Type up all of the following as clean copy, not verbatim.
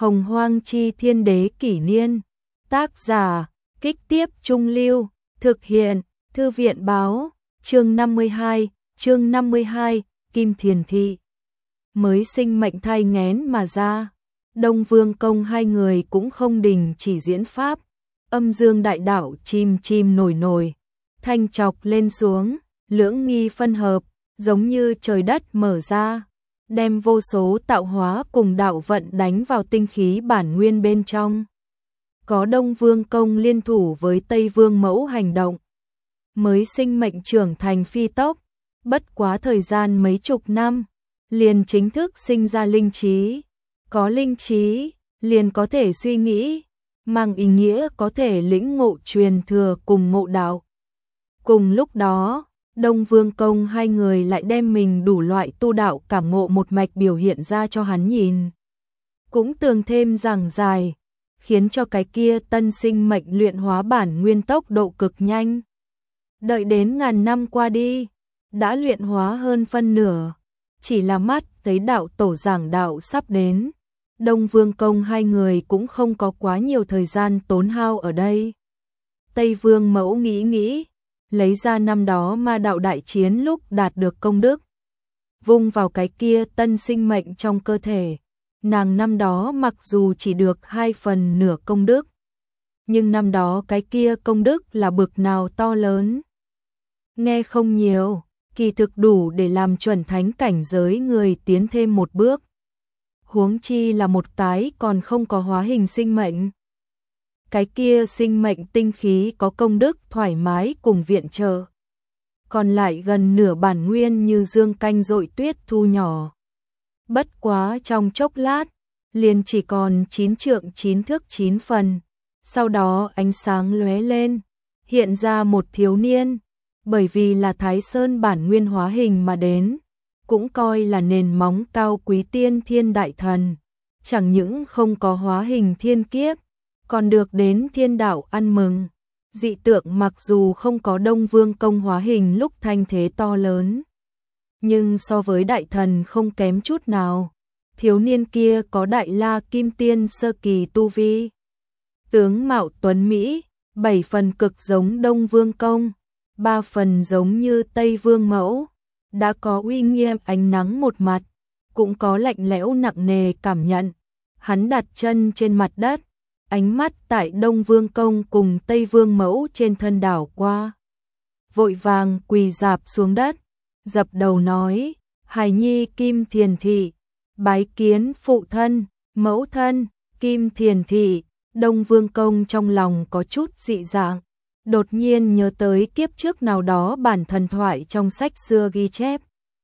Hồng Hoang Chi Thiên Đế Kỷ Niên. Tác giả, Kích Tiếp Trung Lưu. Thực hiện, Thư viện Báo. Chương 52, Kim Thiền Thị. Mới sinh mệnh thai nghén mà ra. Đông Vương Công hai người cũng không đình chỉ diễn pháp. Âm dương đại đạo chim chim nổi nổi. Thanh chọc lên xuống, lưỡng nghi phân hợp, giống như trời đất mở ra. Đem vô số tạo hóa cùng đạo vận đánh vào tinh khí bản nguyên bên trong. Có Đông Vương Công liên thủ với Tây Vương Mẫu hành động. Mới sinh mệnh trưởng thành phi tốc, bất quá thời gian mấy chục năm, liền chính thức sinh ra linh trí. Có linh trí, liền có thể suy nghĩ, mang ý nghĩa có thể lĩnh ngộ truyền thừa cùng ngộ đạo. Cùng lúc đó, Đông Vương Công hai người lại đem mình đủ loại tu đạo cảm ngộ một mạch biểu hiện ra cho hắn nhìn. Cũng tường thêm giảng dài, khiến cho cái kia tân sinh mệnh luyện hóa bản nguyên tốc độ cực nhanh. Đợi đến ngàn năm qua đi, đã luyện hóa hơn phân nửa, chỉ là mắt thấy đạo tổ giảng đạo sắp đến. Đông Vương Công hai người cũng không có quá nhiều thời gian tốn hao ở đây. Tây Vương Mẫu nghĩ, lấy ra năm đó ma đạo đại chiến lúc đạt được công đức. Vung vào cái kia tân sinh mệnh trong cơ thể. Nàng năm đó mặc dù chỉ được 2/2 công đức, nhưng năm đó cái kia công đức là bực nào to lớn. Nghe không nhiều, kỳ thực đủ để làm chuẩn thánh cảnh giới người tiến thêm một bước. Huống chi là một tái còn không có hóa hình sinh mệnh. Cái kia sinh mệnh tinh khí có công đức thoải mái cùng viện trợ. Còn lại gần nửa bản nguyên như dương canh dội tuyết thu nhỏ. Bất quá trong chốc lát, liền chỉ còn 9 trượng 9 thước 9 phần. Sau đó ánh sáng lóe lên, hiện ra một thiếu niên. Bởi vì là Thái Sơn bản nguyên hóa hình mà đến, cũng coi là nền móng cao quý tiên thiên đại thần. Chẳng những không có hóa hình thiên kiếp, còn được đến thiên đạo ăn mừng. Dị tượng mặc dù không có Đông Vương Công hóa hình lúc thanh thế to lớn, nhưng so với đại thần không kém chút nào. Thiếu niên kia có đại la kim tiên sơ kỳ tu vi. Tướng mạo tuấn Mỹ, 7 phần cực giống Đông Vương Công, 3 phần giống như Tây Vương Mẫu. Đã có uy nghiêm ánh nắng một mặt, cũng có lạnh lẽo nặng nề cảm nhận. Hắn đặt chân trên mặt đất, ánh mắt tại Đông Vương Công cùng Tây Vương Mẫu trên thân đảo qua. Vội vàng quỳ rạp xuống đất, dập đầu nói, hài nhi Kim Thiền Thị, bái kiến phụ thân, mẫu thân. Kim Thiền Thị. Đông Vương Công trong lòng có chút dị dạng, đột nhiên nhớ tới kiếp trước nào đó bản thần thoại trong sách xưa ghi chép.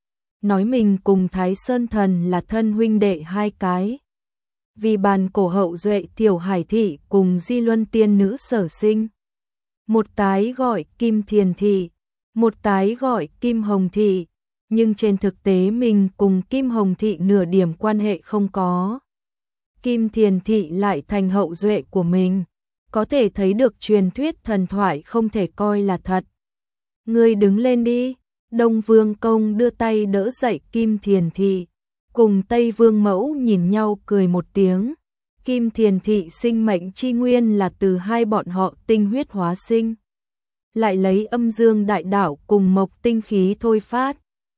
Nói mình cùng Thái Sơn Thần là thân huynh đệ hai cái. Vì bàn cổ hậu duệ Tiểu Hải Thị cùng Di Luân Tiên Nữ sở sinh. Một tái gọi Kim Thiền Thị, một tái gọi Kim Hồng Thị, nhưng trên thực tế mình cùng Kim Hồng Thị nửa điểm quan hệ không có. Kim Thiền Thị lại thành hậu duệ của mình, có thể thấy được truyền thuyết thần thoại không thể coi là thật. Ngươi đứng lên đi. Đông Vương Công đưa tay đỡ dậy Kim Thiền Thị, cùng Tây Vương Mẫu nhìn nhau cười một tiếng. Kim Thiền Thị sinh mệnh chi nguyên là từ hai bọn họ tinh huyết hóa sinh, lại lấy âm dương đại đạo cùng mộc tinh khí thôi phát.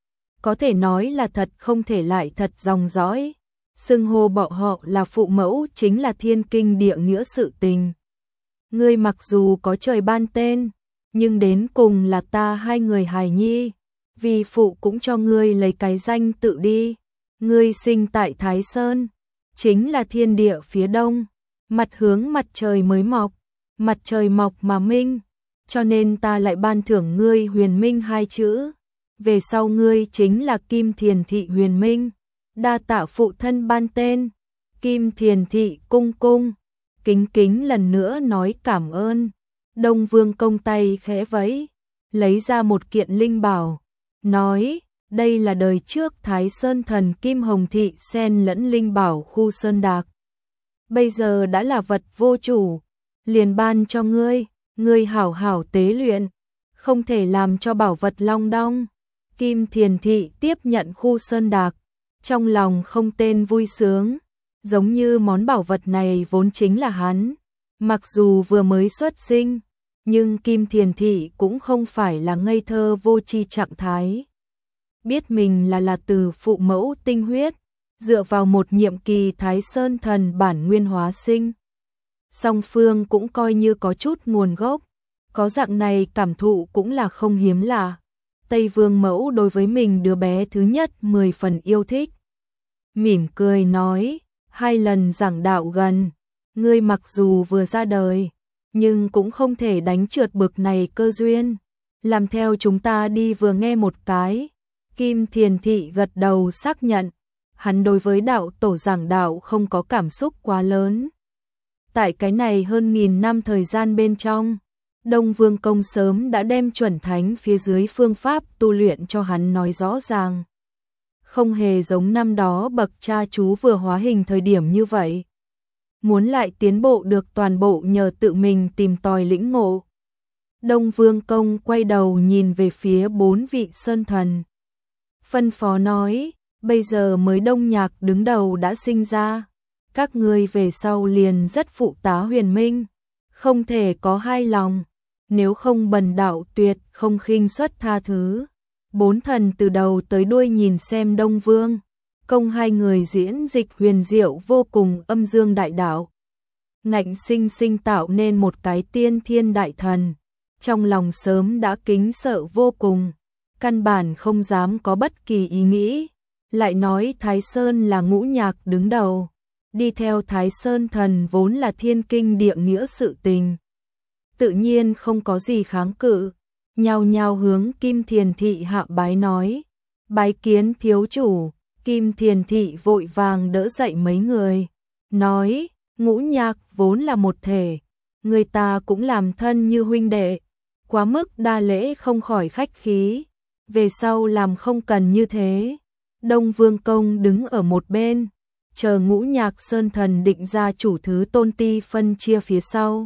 Có thể nói là thật không thể lại thật dòng dõi. Xưng hô bọn họ là phụ mẫu chính là thiên kinh địa nghĩa sự tình. Ngươi mặc dù có trời ban tên, nhưng đến cùng là ta hai người hài nhi. Vì phụ cũng cho ngươi lấy cái danh tự đi. Ngươi sinh tại Thái Sơn, chính là thiên địa phía đông, mặt hướng mặt trời mới mọc, mặt trời mọc mà minh, cho nên ta lại ban thưởng ngươi Huyền Minh 2 chữ. Về sau ngươi chính là Kim Thiền Thị Huyền Minh. Đa tạ phụ thân ban tên. Kim Thiền Thị cung cung, kính kính lần nữa nói cảm ơn. Đông Vương Công tay khẽ vẫy, lấy ra một kiện linh bảo, nói, đây là đời trước Thái Sơn Thần Kim Hồng Thị xen lẫn linh bảo khu sơn đạc. Bây giờ đã là vật vô chủ, liền ban cho ngươi, ngươi hảo hảo tế luyện, không thể làm cho bảo vật long đong. Kim Thiền Thị tiếp nhận khu sơn đạc, trong lòng không tên vui sướng, giống như món bảo vật này vốn chính là hắn. Mặc dù vừa mới xuất sinh, nhưng Kim Thiền Thị cũng không phải là ngây thơ vô tri trạng thái. Biết mình là từ phụ mẫu tinh huyết, dựa vào một nhiệm kỳ Thái Sơn thần bản nguyên hóa sinh. Song phương cũng coi như có chút nguồn gốc, có dạng này cảm thụ cũng là không hiếm lạ. Tây Vương mẫu đối với mình đứa bé thứ nhất 10 phần yêu thích. Mỉm cười nói, 2 lần giảng đạo gần, ngươi mặc dù vừa ra đời, nhưng cũng không thể đánh trượt bực này cơ duyên. Làm theo chúng ta đi vừa nghe một cái. Kim Thiền Thị gật đầu xác nhận, hắn đối với đạo tổ giảng đạo không có cảm xúc quá lớn. Tại cái này hơn 1000 năm thời gian bên trong, Đông Vương Công sớm đã đem chuẩn thánh phía dưới phương pháp tu luyện cho hắn nói rõ ràng. Không hề giống năm đó bậc cha chú vừa hóa hình thời điểm như vậy. Muốn lại tiến bộ được toàn bộ nhờ tự mình tìm tòi lĩnh ngộ. Đông Vương Công quay đầu nhìn về phía 4 vị sơn thần. Phân phó nói, bây giờ mới Đông Nhạc đứng đầu đã sinh ra. Các ngươi về sau liền rất phụ tá huyền minh. Không thể có hai lòng. Nếu không bần đạo tuyệt không khinh suất tha thứ. 4 thần từ đầu tới đuôi nhìn xem Đông Vương Công 2 người diễn dịch huyền diệu vô cùng âm dương đại đạo. Ngạnh sinh sinh tạo nên một cái tiên thiên đại thần. Trong lòng sớm đã kính sợ vô cùng. Căn bản không dám có bất kỳ ý nghĩ. Lại nói Thái Sơn là ngũ nhạc đứng đầu. Đi theo Thái Sơn thần vốn là thiên kinh địa nghĩa sự tình. Tự nhiên không có gì kháng cự. Nhao nhao hướng Kim Thiền Thị hạ bái nói. Bái kiến thiếu chủ. Kim Thiền Thị vội vàng đỡ dậy mấy người. Nói, ngũ nhạc vốn là một thể. Người ta cũng làm thân như huynh đệ. Quá mức đa lễ không khỏi khách khí. Về sau làm không cần như thế. Đông Vương Công đứng ở một bên. Chờ ngũ nhạc sơn thần định ra chủ thứ tôn ti phân chia phía sau.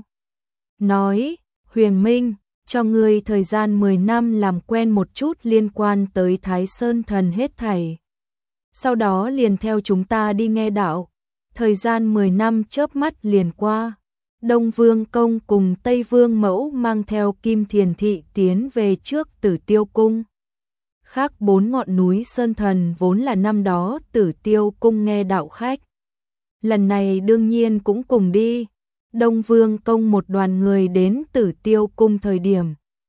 Nói, Huyền Minh, cho ngươi thời gian 10 năm làm quen một chút liên quan tới Thái Sơn thần hết thảy. Sau đó liền theo chúng ta đi nghe đạo. Thời gian 10 năm chớp mắt liền qua. Đông Vương Công cùng Tây Vương Mẫu mang theo Kim Thiền Thị tiến về trước Tử Tiêu Cung. Khác 4 ngọn núi sơn thần vốn là năm đó Tử Tiêu Cung nghe đạo khách. Lần này đương nhiên cũng cùng đi. Đông Vương Công một đoàn người đến Tử Tiêu Cung thời điểm.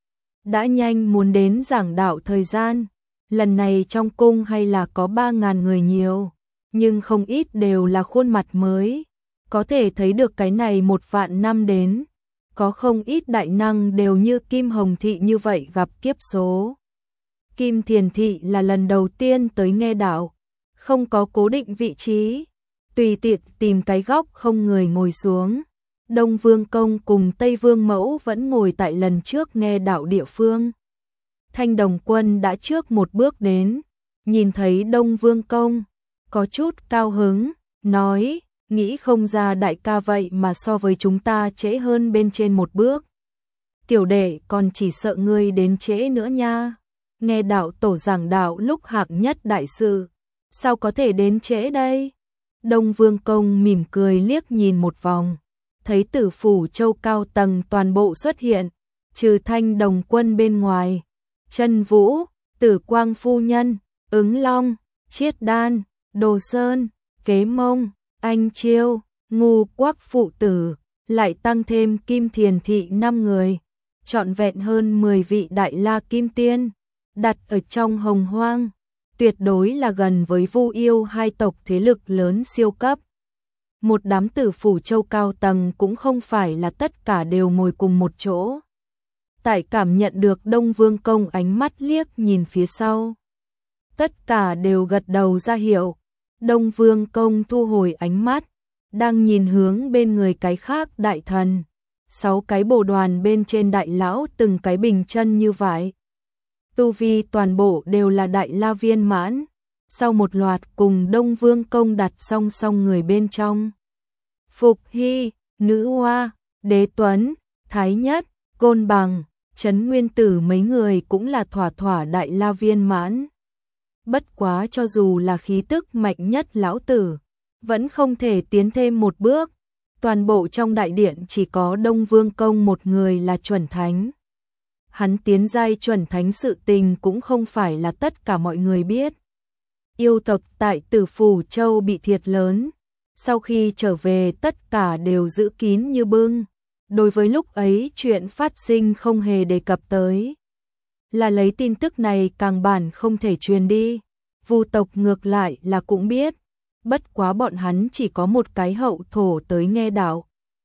Đã nhanh muốn đến giảng đạo thời gian. Lần này trong cung hay là có 3.000 người nhiều. Nhưng không ít đều là khuôn mặt mới. Có thể thấy được cái này 1 vạn năm đến. Có không ít đại năng đều như Kim Hồng Thị như vậy gặp kiếp số. Kim Thiền Thị là lần đầu tiên tới nghe đạo. Không có cố định vị trí. Tùy tiện tìm cái góc không người ngồi xuống. Đông Vương Công cùng Tây Vương Mẫu vẫn ngồi tại lần trước nghe đạo địa phương. Thanh Đồng Quân đã trước một bước đến. Nhìn thấy Đông Vương Công. Có chút cao hứng. Nói, nghĩ không ra đại ca vậy mà so với chúng ta trễ hơn bên trên một bước. Tiểu đệ còn chỉ sợ ngươi đến trễ nữa nha. Nghe đạo tổ giảng đạo lúc hạng nhất đại sự. Sao có thể đến trễ đây? Đông Vương Công mỉm cười liếc nhìn một vòng. Thấy Tử Phủ Châu cao tầng toàn bộ xuất hiện. Trừ Thanh Đồng Quân bên ngoài. Chân Vũ, Tử Quang Phu Nhân, Ứng Long, Chiết Đan, Đồ Sơn, Kế Mông, Anh Chiêu, Ngu Quắc phụ tử, lại tăng thêm Kim Thiền Thị 5 người, trọn vẹn hơn 10 vị đại la kim tiên, đặt ở trong Hồng Hoang, tuyệt đối là gần với Vu Yêu hai tộc thế lực lớn siêu cấp. Một đám Tử Phủ Châu cao tầng cũng không phải là tất cả đều ngồi cùng một chỗ. Tại cảm nhận được Đông Vương Công ánh mắt liếc nhìn phía sau. Tất cả đều gật đầu ra hiệu. Đông Vương Công thu hồi ánh mắt, đang nhìn hướng bên người cái khác đại thần. 6 cái bồ đoàn bên trên đại lão từng cái bình chân như vậy. Tu vi toàn bộ đều là đại la viên mãn. Sau một loạt cùng Đông Vương Công đặt song song người bên trong. Phục Hy, Nữ Hoa, Đế Tuấn, Thái Nhất, Côn Bằng, Trấn Nguyên Tử mấy người cũng là thỏa thỏa đại la viên mãn. Bất quá cho dù là khí tức mạnh nhất lão tử, vẫn không thể tiến thêm một bước. Toàn bộ trong đại điện chỉ có Đông Vương Công một người là chuẩn thánh. Hắn tiến giai chuẩn thánh sự tình cũng không phải là tất cả mọi người biết. Yêu tộc tại Tử Phủ Châu bị thiệt lớn, sau khi trở về tất cả đều giữ kín như bưng. Đối với lúc ấy chuyện phát sinh không hề đề cập tới. Là lấy tin tức này càng bản không thể truyền đi. Vu tộc ngược lại là cũng biết, bất quá bọn hắn chỉ có một cái hậu thổ tới nghe đạo.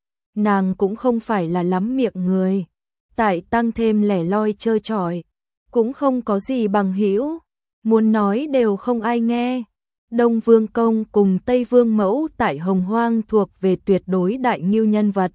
Nàng cũng không phải là lắm miệng người, tại tăng thêm lẻ loi chơi trọi, cũng không có gì bằng hữu, muốn nói đều không ai nghe. Đông Vương Công cùng Tây Vương Mẫu tại Hồng Hoang thuộc về tuyệt đối đại ngưu nhân vật.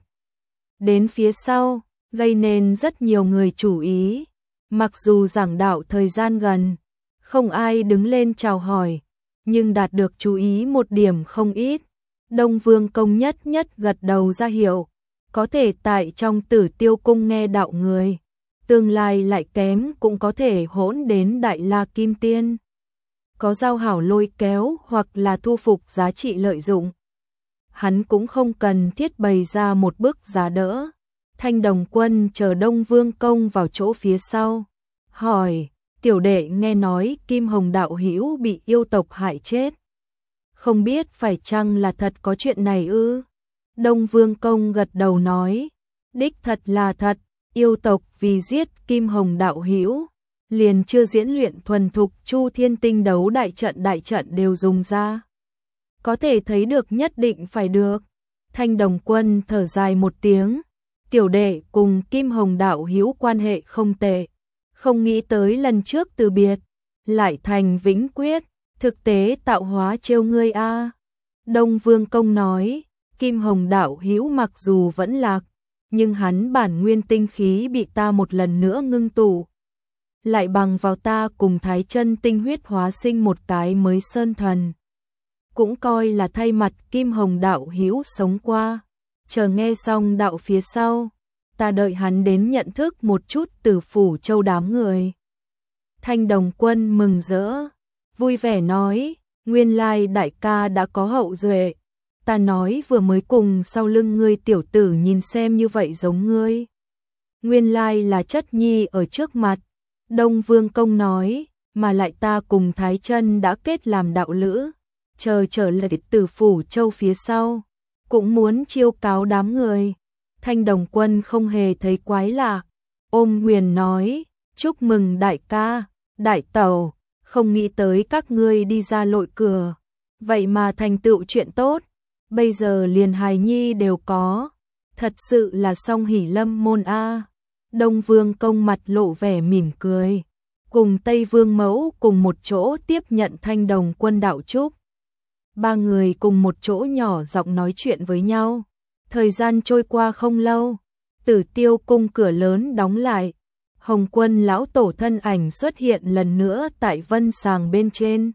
Đến phía sau, gây nên rất nhiều người chú ý, mặc dù giảng đạo thời gian gần, không ai đứng lên chào hỏi, nhưng đạt được chú ý một điểm không ít. Đông Vương Công nhất gật đầu ra hiệu, có thể tại trong Tử Tiêu Cung nghe đạo người, tương lai lại kém cũng có thể hỗn đến Đại La Kim Tiên. Có giao hảo lôi kéo hoặc là thu phục giá trị lợi dụng. Hắn cũng không cần thiết bày ra một bức giá đỡ. Thanh Đồng Quân chờ Đông Vương Công vào chỗ phía sau, hỏi: tiểu đệ nghe nói Kim Hồng đạo hữu bị yêu tộc hại chết, không biết phải chăng là thật có chuyện này ư? Đông Vương Công gật đầu nói: đích thật là thật, yêu tộc vì giết Kim Hồng đạo hữu, liền chưa diễn luyện thuần thục Chu Thiên Tinh đấu đại trận đều dùng ra. Có thể thấy được nhất định phải được. Thanh Đồng Quân thở dài một tiếng, tiểu đệ cùng Kim Hồng đạo hữu quan hệ không tệ, không nghĩ tới lần trước từ biệt, lại thành vĩnh quyết, thực tế tạo hóa trêu ngươi a. Đông Vương Công nói, Kim Hồng đạo hữu mặc dù vẫn lạc, nhưng hắn bản nguyên tinh khí bị ta một lần nữa ngưng tụ, lại bằng vào ta cùng Thái Chân tinh huyết hóa sinh một cái mới sơn thần, cũng coi là thay mặt Kim Hồng đạo hữu sống qua. Chờ nghe xong đạo phía sau, ta đợi hắn đến nhận thức một chút Tử Phủ Châu đám người. Thanh Đồng Quân mừng rỡ, vui vẻ nói, nguyên lai đại ca đã có hậu duệ. Ta nói vừa mới cùng sau lưng ngươi tiểu tử nhìn xem như vậy giống ngươi. Nguyên lai là chất nhi ở trước mặt. Đông Vương Công nói, mà lại ta cùng Thái Chân đã kết làm đạo lữ, chờ trở lại Tử Phủ Châu phía sau, cũng muốn chiêu cáo đám người. Thanh Đồng Quân không hề thấy quái lạ, ôm huyền nói, chúc mừng đại ca, đại tẩu, không nghĩ tới các ngươi đi ra lội cửa, vậy mà thành tựu chuyện tốt, bây giờ liền hài nhi đều có, thật sự là song hỷ lâm môn a. Đông Vương Công mặt lộ vẻ mỉm cười, cùng Tây Vương Mẫu cùng một chỗ tiếp nhận Thanh Đồng Quân đạo chúc. Ba người cùng một chỗ nhỏ giọng nói chuyện với nhau. Thời gian trôi qua không lâu, Tử Tiêu Cung cửa lớn đóng lại, Hồng Quân lão tổ thân ảnh xuất hiện lần nữa tại vân sàng bên trên.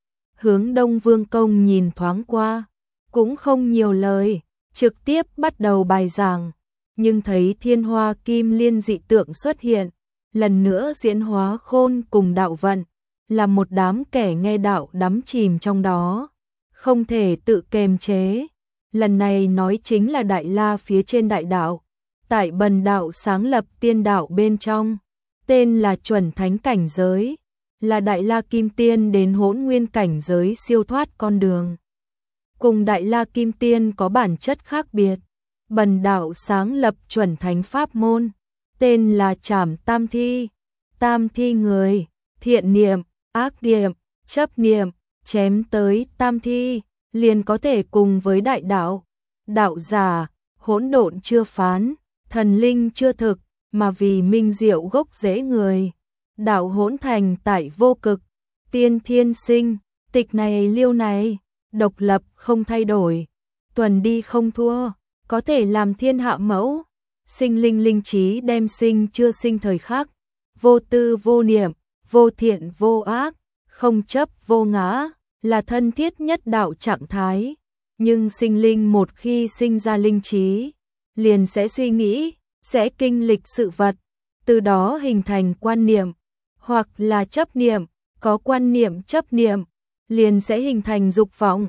Hướng Đông Vương Công nhìn thoáng qua, cũng không nhiều lời, trực tiếp bắt đầu bài giảng, nhưng thấy Thiên Hoa Kim Liên dị tượng xuất hiện, lần nữa diễn hóa khôn cùng đạo vận, là một đám kẻ nghe đạo đắm chìm trong đó, không thể tự kềm chế. Lần này nói chính là Đại La phía trên đại đạo, tại Bần đạo sáng lập tiên đạo bên trong, tên là chuẩn thánh cảnh giới, là Đại La Kim Tiên đến Hỗn Nguyên cảnh giới siêu thoát con đường. Cùng Đại La Kim Tiên có bản chất khác biệt, Bần đạo sáng lập chuẩn thánh pháp môn, tên là Trảm Tam Thi. Tam thi người, thiện niệm, ác niệm, chấp niệm, chém tới tam thi, liền có thể cùng với đại đạo. Đạo giả, hỗn độn chưa phán, thần linh chưa thực, mà vì minh diệu gốc rễ người. Đạo hỗn thành tại vô cực, tiên thiên sinh, tịch này liêu này, độc lập không thay đổi, tuần đi không thua, có thể làm thiên hạ mẫu. Sinh linh linh trí đem sinh chưa sinh thời khắc, vô tư vô niệm, vô thiện vô ác, không chấp vô ngã, là thân thiết nhất đạo trạng thái. Nhưng sinh linh một khi sinh ra linh trí, liền sẽ suy nghĩ, sẽ kinh lịch sự vật, từ đó hình thành quan niệm, hoặc là chấp niệm, có quan niệm chấp niệm, liền sẽ hình thành dục vọng,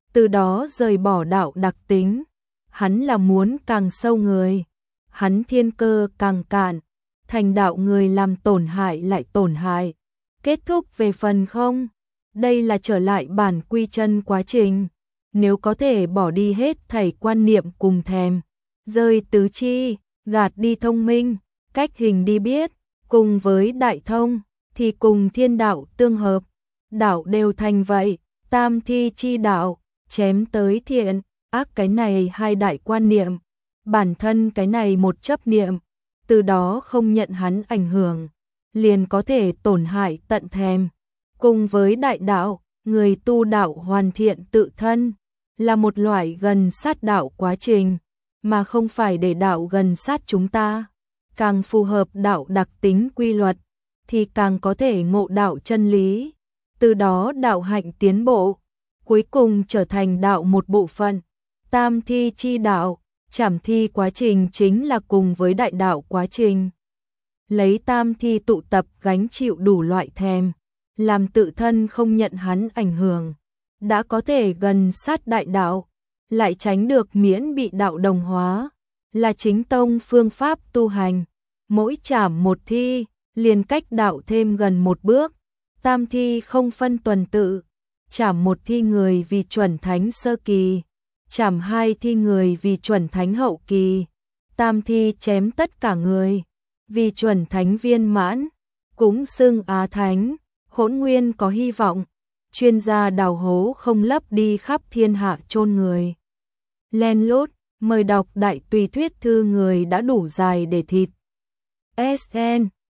từ đó rời bỏ đạo đặc tính. Hắn là muốn càng sâu người, hắn thiên cơ càng cạn, thành đạo người làm tổn hại lại tổn hại. Kết thúc về phần không, đây là trở lại bản quy chân quá trình. Nếu có thể bỏ đi hết thảy quan niệm cùng thèm, rơi tứ chi, gạt đi thông minh, cách hình đi biết, cùng với đại thông, thì cùng thiên đạo tương hợp. Đạo đều thành vậy, tam thi chi đạo, chém tới thiện, ác cái này hai đại quan niệm, bản thân cái này một chấp niệm, từ đó không nhận hắn ảnh hưởng, liền có thể tổn hại tận thèm. Cùng với đại đạo, người tu đạo hoàn thiện tự thân, là một loại gần sát đạo quá trình, mà không phải để đạo gần sát chúng ta. Càng phù hợp đạo đặc tính quy luật, thì càng có thể ngộ đạo chân lý, từ đó đạo hạnh tiến bộ, cuối cùng trở thành đạo một bộ phận. Tam thi chi đạo, trảm thi quá trình chính là cùng với đại đạo quá trình. Lấy tam thi tụ tập gánh chịu đủ loại thèm, làm tự thân không nhận hắn ảnh hưởng, đã có thể gần sát đại đạo, lại tránh được miễn bị đạo đồng hóa, là chính tông phương pháp tu hành. Mỗi trảm một thi, liền cách đạo thêm gần một bước. Tam thi không phân tuần tự, trảm một thi người vì chuẩn thánh sơ kỳ, trảm hai thi người vì chuẩn thánh hậu kỳ, tam thi chém tất cả người vì chuẩn thánh viên mãn, cũng xưng Á Thánh. Hỗn nguyên có hy vọng, chuyên gia đào hố không lấp đi khắp thiên hạ chôn người. Len lút, mời đọc đại tùy thuyết thư người đã đủ dài để thịt. SN